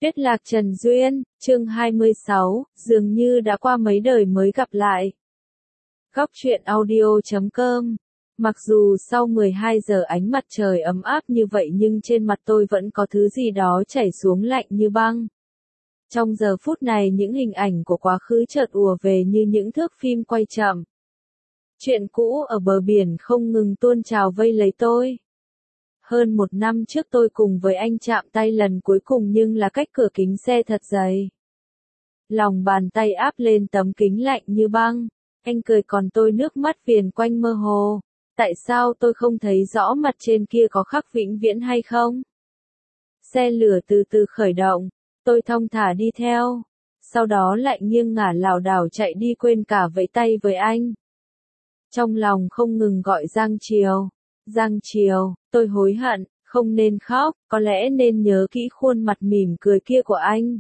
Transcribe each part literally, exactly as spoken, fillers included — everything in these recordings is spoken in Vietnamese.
Tuyết Lạc Trần Duyên, chương hai mươi sáu, dường như đã qua mấy đời mới gặp lại. Góc truyện audio chấm com. Mặc dù sau mười hai giờ ánh mặt trời ấm áp như vậy nhưng trên mặt tôi vẫn có thứ gì đó chảy xuống lạnh như băng. Trong giờ phút này những hình ảnh của quá khứ chợt ùa về như những thước phim quay chậm. Chuyện cũ ở bờ biển không ngừng tuôn trào vây lấy tôi. Hơn một năm trước tôi cùng với anh chạm tay lần cuối cùng nhưng là cách cửa kính xe thật dày. Lòng bàn tay áp lên tấm kính lạnh như băng. Anh cười còn tôi nước mắt viền quanh mơ hồ. Tại sao tôi không thấy rõ mặt trên kia có khắc vĩnh viễn hay không? Xe lửa từ từ khởi động. Tôi thong thả đi theo. Sau đó lại nghiêng ngả lảo đảo chạy đi quên cả vẫy tay với anh. Trong lòng không ngừng gọi Giang Triều. Giang Triều, tôi hối hận, không nên khóc, có lẽ nên nhớ kỹ khuôn mặt mỉm cười kia của anh.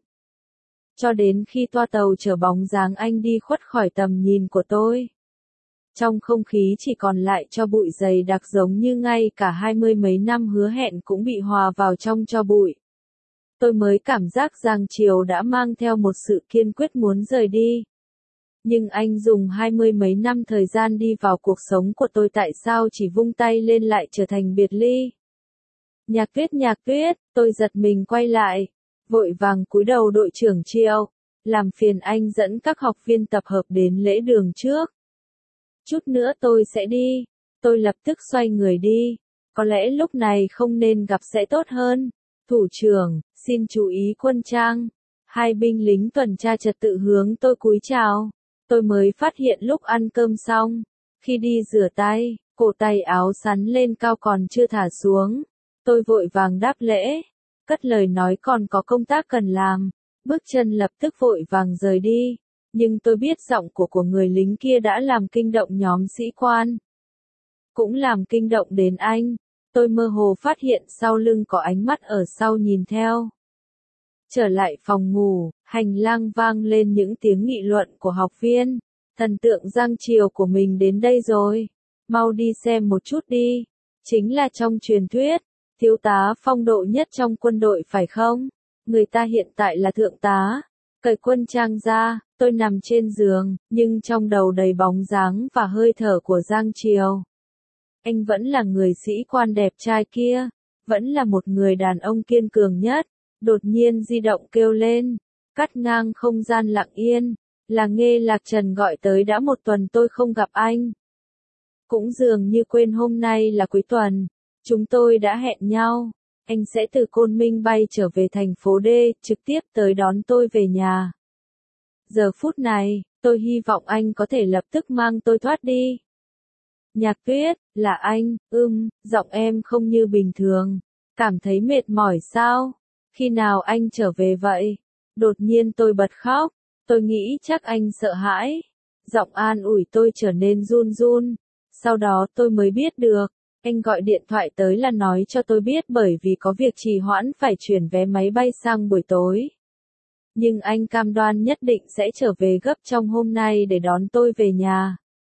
Cho đến khi toa tàu chở bóng dáng anh đi khuất khỏi tầm nhìn của tôi. Trong không khí chỉ còn lại cho bụi dày đặc giống như ngay cả hai mươi mấy năm hứa hẹn cũng bị hòa vào trong cho bụi. Tôi mới cảm giác Giang Triều đã mang theo một sự kiên quyết muốn rời đi. Nhưng anh dùng hai mươi mấy năm thời gian đi vào cuộc sống của tôi tại sao chỉ vung tay lên lại trở thành biệt ly. Nhạc Tuyết Nhạc Tuyết, tôi giật mình quay lại, vội vàng cúi đầu đội trưởng Triều, làm phiền anh dẫn các học viên tập hợp đến lễ đường trước. Chút nữa tôi sẽ đi, tôi lập tức xoay người đi, có lẽ lúc này không nên gặp sẽ tốt hơn. Thủ trưởng, xin chú ý quân trang, hai binh lính tuần tra trật tự hướng tôi cúi chào. Tôi mới phát hiện lúc ăn cơm xong, khi đi rửa tay, cổ tay áo sắn lên cao còn chưa thả xuống. Tôi vội vàng đáp lễ, cất lời nói còn có công tác cần làm, bước chân lập tức vội vàng rời đi. Nhưng tôi biết giọng của của người lính kia đã làm kinh động nhóm sĩ quan. Cũng làm kinh động đến anh, tôi mơ hồ phát hiện sau lưng có ánh mắt ở sau nhìn theo. Trở lại phòng ngủ, hành lang vang lên những tiếng nghị luận của học viên. Thần tượng Giang Triều của mình đến đây rồi. Mau đi xem một chút đi. Chính là trong truyền thuyết, thiếu tá phong độ nhất trong quân đội phải không? Người ta hiện tại là thượng tá. Cởi quân trang ra, tôi nằm trên giường, nhưng trong đầu đầy bóng dáng và hơi thở của Giang Triều. Anh vẫn là người sĩ quan đẹp trai kia, vẫn là một người đàn ông kiên cường nhất. Đột nhiên di động kêu lên, cắt ngang không gian lặng yên, là Nghe Lạc Trần gọi tới đã một tuần tôi không gặp anh. Cũng dường như quên hôm nay là cuối tuần, chúng tôi đã hẹn nhau, anh sẽ từ Côn Minh bay trở về thành phố D, trực tiếp tới đón tôi về nhà. Giờ phút này, tôi hy vọng anh có thể lập tức mang tôi thoát đi. Nhạc Tuyết, là anh, ưm, giọng em không như bình thường, cảm thấy mệt mỏi sao? Khi nào anh trở về vậy? Đột nhiên tôi bật khóc, tôi nghĩ chắc anh sợ hãi. Giọng an ủi tôi trở nên run run. Sau đó tôi mới biết được, anh gọi điện thoại tới là nói cho tôi biết bởi vì có việc trì hoãn phải chuyển vé máy bay sang buổi tối. Nhưng anh cam đoan nhất định sẽ trở về gấp trong hôm nay để đón tôi về nhà.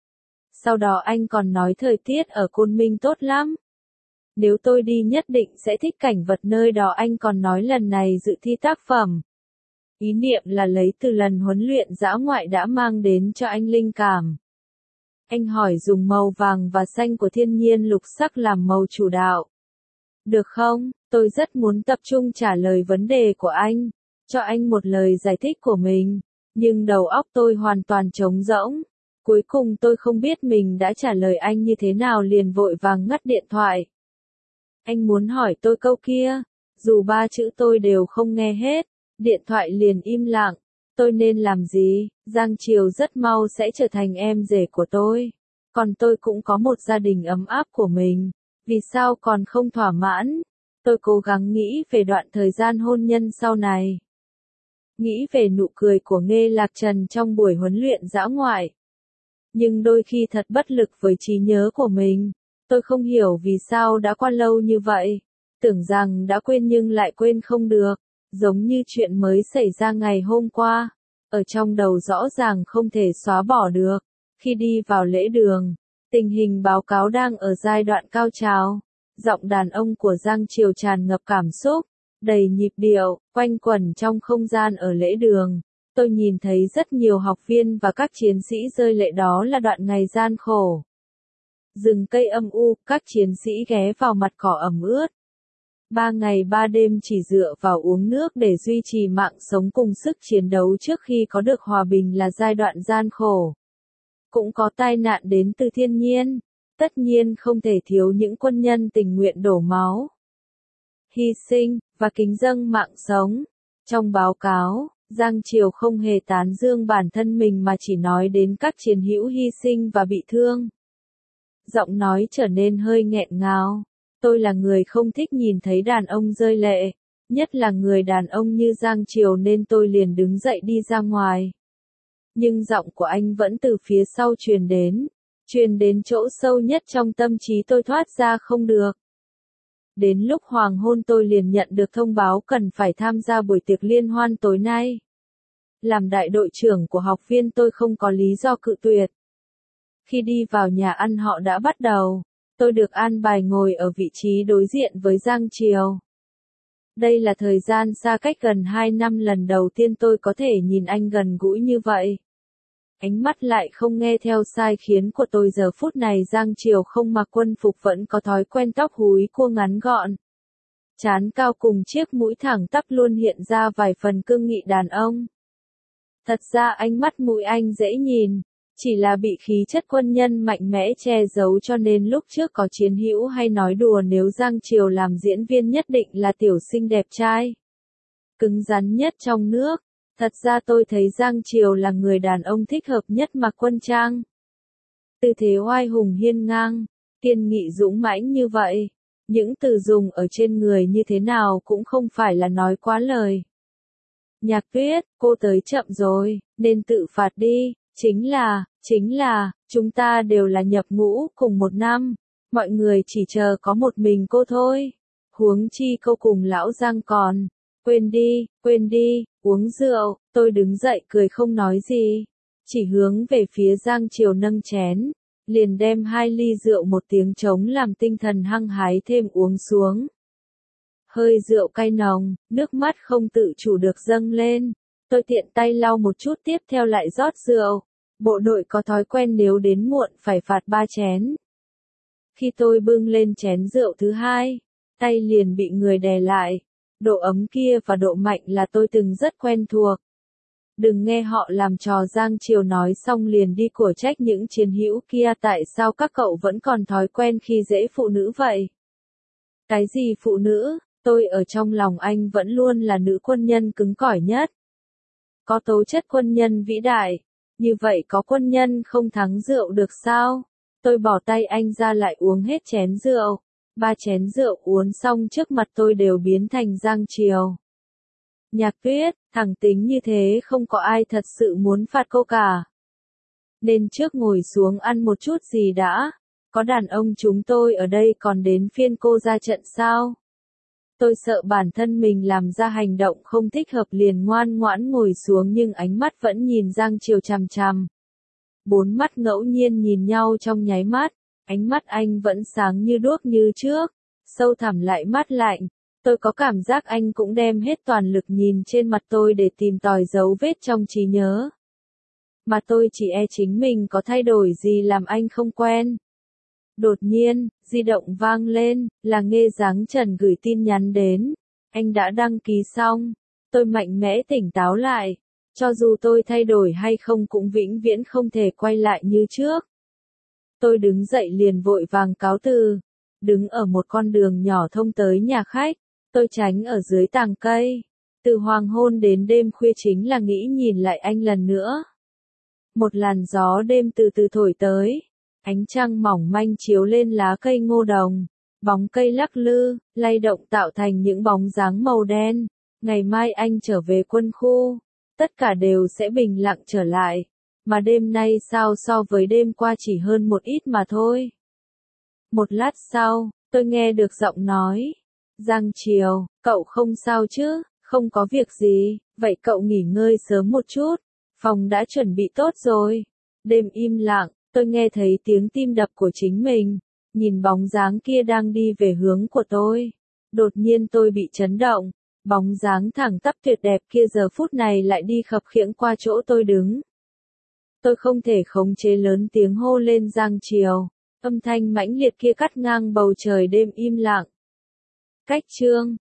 Sau đó anh còn nói thời tiết ở Côn Minh tốt lắm. Nếu tôi đi nhất định sẽ thích cảnh vật nơi đó. Anh còn nói lần này dự thi tác phẩm. Ý niệm là lấy từ lần huấn luyện dã ngoại đã mang đến cho anh linh cảm. Anh hỏi dùng màu vàng và xanh của thiên nhiên lục sắc làm màu chủ đạo. Được không? Tôi rất muốn tập trung trả lời vấn đề của anh, cho anh một lời giải thích của mình. Nhưng đầu óc tôi hoàn toàn trống rỗng. Cuối cùng tôi không biết mình đã trả lời anh như thế nào liền vội vàng ngắt điện thoại. Anh muốn hỏi tôi câu kia, dù ba chữ tôi đều không nghe hết, điện thoại liền im lặng. Tôi nên làm gì? Giang Triều rất mau sẽ trở thành em rể của tôi. Còn tôi cũng có một gia đình ấm áp của mình. Vì sao còn không thỏa mãn? Tôi cố gắng nghĩ về đoạn thời gian hôn nhân sau này. Nghĩ về nụ cười của Nghe Lạc Trần trong buổi huấn luyện dã ngoại. Nhưng đôi khi thật bất lực với trí nhớ của mình. Tôi không hiểu vì sao đã qua lâu như vậy. Tưởng rằng đã quên nhưng lại quên không được. Giống như chuyện mới xảy ra ngày hôm qua. Ở trong đầu rõ ràng không thể xóa bỏ được. Khi đi vào lễ đường, tình hình báo cáo đang ở giai đoạn cao trào. Giọng đàn ông của Giang Triều tràn ngập cảm xúc. đầy nhịp điệu, quanh quẩn trong không gian ở lễ đường. Tôi nhìn thấy rất nhiều học viên và các chiến sĩ rơi lệ, đó là đoạn ngày gian khổ. Rừng cây âm u, các chiến sĩ ghé vào mặt cỏ ẩm ướt. Ba ngày ba đêm chỉ dựa vào uống nước để duy trì mạng sống cùng sức chiến đấu trước khi có được hòa bình là giai đoạn gian khổ. Cũng có tai nạn đến từ thiên nhiên. Tất nhiên không thể thiếu những quân nhân tình nguyện đổ máu, hy sinh, và kính dâng mạng sống. Trong báo cáo, Giang Triều không hề tán dương bản thân mình mà chỉ nói đến các chiến hữu hy sinh và bị thương. Giọng nói trở nên hơi nghẹn ngào. Tôi là người không thích nhìn thấy đàn ông rơi lệ, nhất là người đàn ông như Giang Triều, nên tôi liền đứng dậy đi ra ngoài. Nhưng giọng của anh vẫn từ phía sau truyền đến, truyền đến chỗ sâu nhất trong tâm trí tôi, thoát ra không được. Đến lúc hoàng hôn tôi liền nhận được thông báo cần phải tham gia buổi tiệc liên hoan tối nay. Làm đại đội trưởng của học viên tôi không có lý do cự tuyệt. Khi đi vào nhà ăn họ đã bắt đầu. Tôi được an bài ngồi ở vị trí đối diện với Giang Triều. Đây là thời gian xa cách gần hai năm lần đầu tiên tôi có thể nhìn anh gần gũi như vậy. Ánh mắt lại không nghe theo sai khiến của tôi. Giờ phút này Giang Triều không mặc quân phục, vẫn có thói quen tóc húi cua ngắn gọn. Trán cao cùng chiếc mũi thẳng tắp luôn hiện ra vài phần cương nghị đàn ông. Thật ra ánh mắt mũi anh dễ nhìn. Chỉ là bị khí chất quân nhân mạnh mẽ che giấu, cho nên lúc trước có chiến hữu hay nói đùa nếu Giang Triều làm diễn viên nhất định là tiểu sinh đẹp trai, cứng rắn nhất trong nước. Thật ra tôi thấy Giang Triều là người đàn ông thích hợp nhất mặc quân trang. Tư thế oai hùng hiên ngang, kiên nghị dũng mãnh như vậy. Những từ dùng ở trên người như thế nào cũng không phải là nói quá lời. Nhạc Tuyết, cô tới chậm rồi, nên tự phạt đi. Chính là, chính là, chúng ta đều là nhập ngũ cùng một năm. Mọi người chỉ chờ có một mình cô thôi. Huống chi cô cùng lão Giang còn. Quên đi, quên đi, uống rượu. Tôi đứng dậy cười không nói gì. Chỉ hướng về phía Giang Triều nâng chén. Liền đem hai ly rượu một tiếng trống làm tinh thần hăng hái thêm uống xuống. Hơi rượu cay nồng, nước mắt không tự chủ được dâng lên. Tôi tiện tay lau một chút, tiếp theo lại rót rượu. Bộ đội có thói quen nếu đến muộn phải phạt ba chén. Khi tôi bưng lên chén rượu thứ hai, tay liền bị người đè lại. Độ ấm kia và độ mạnh là tôi từng rất quen thuộc. Đừng nghe họ làm trò. Giang Triều nói xong liền đi của trách những chiến hữu kia, tại sao các cậu vẫn còn thói quen khi dễ phụ nữ vậy? Cái gì phụ nữ? Tôi ở trong lòng anh vẫn luôn là nữ quân nhân cứng cỏi nhất. Có tố chất quân nhân vĩ đại. Như vậy có quân nhân không thắng rượu được sao? Tôi bỏ tay anh ra lại uống hết chén rượu. Ba chén rượu uống xong trước mặt tôi đều biến thành Giang Triều. Nhạc Tuyết, thẳng tính như thế không có ai thật sự muốn phạt cô cả. Nên trước ngồi xuống ăn một chút gì đã. Có đàn ông chúng tôi ở đây còn đến phiên cô ra trận sao? Tôi sợ bản thân mình làm ra hành động không thích hợp liền ngoan ngoãn ngồi xuống, nhưng ánh mắt vẫn nhìn Giang Triều chằm chằm. Bốn mắt ngẫu nhiên nhìn nhau trong nháy mắt, ánh mắt anh vẫn sáng như đuốc như trước, sâu thẳm lại mát lạnh. Tôi có cảm giác anh cũng đem hết toàn lực nhìn trên mặt tôi để tìm tòi dấu vết trong trí nhớ. Mà tôi chỉ e chính mình có thay đổi gì làm anh không quen. Đột nhiên, di động vang lên, là Nghê Giáng Trần gửi tin nhắn đến. Anh đã đăng ký xong. Tôi mạnh mẽ tỉnh táo lại. Cho dù tôi thay đổi hay không cũng vĩnh viễn không thể quay lại như trước. Tôi đứng dậy liền vội vàng cáo từ. Đứng ở một con đường nhỏ thông tới nhà khách. Tôi tránh ở dưới tàng cây. Từ hoàng hôn đến đêm khuya chính là nghĩ nhìn lại anh lần nữa. Một làn gió đêm từ từ thổi tới. Ánh trăng mỏng manh chiếu lên lá cây ngô đồng. Bóng cây lắc lư, lay động tạo thành những bóng dáng màu đen. Ngày mai anh trở về quân khu. Tất cả đều sẽ bình lặng trở lại. Mà đêm nay sao so với đêm qua chỉ hơn một ít mà thôi. Một lát sau, tôi nghe được giọng nói. Giang Triều, cậu không sao chứ? Không có việc gì, vậy cậu nghỉ ngơi sớm một chút. Phòng đã chuẩn bị tốt rồi. Đêm im lặng, tôi nghe thấy tiếng tim đập của chính mình. Nhìn bóng dáng kia đang đi về hướng của tôi. Đột nhiên tôi bị chấn động. Bóng dáng thẳng tắp tuyệt đẹp kia giờ phút này lại đi khập khiễng qua chỗ tôi đứng. Tôi không thể khống chế lớn tiếng hô lên Giang Triều. Âm thanh mãnh liệt kia cắt ngang bầu trời đêm im lặng. Cách chương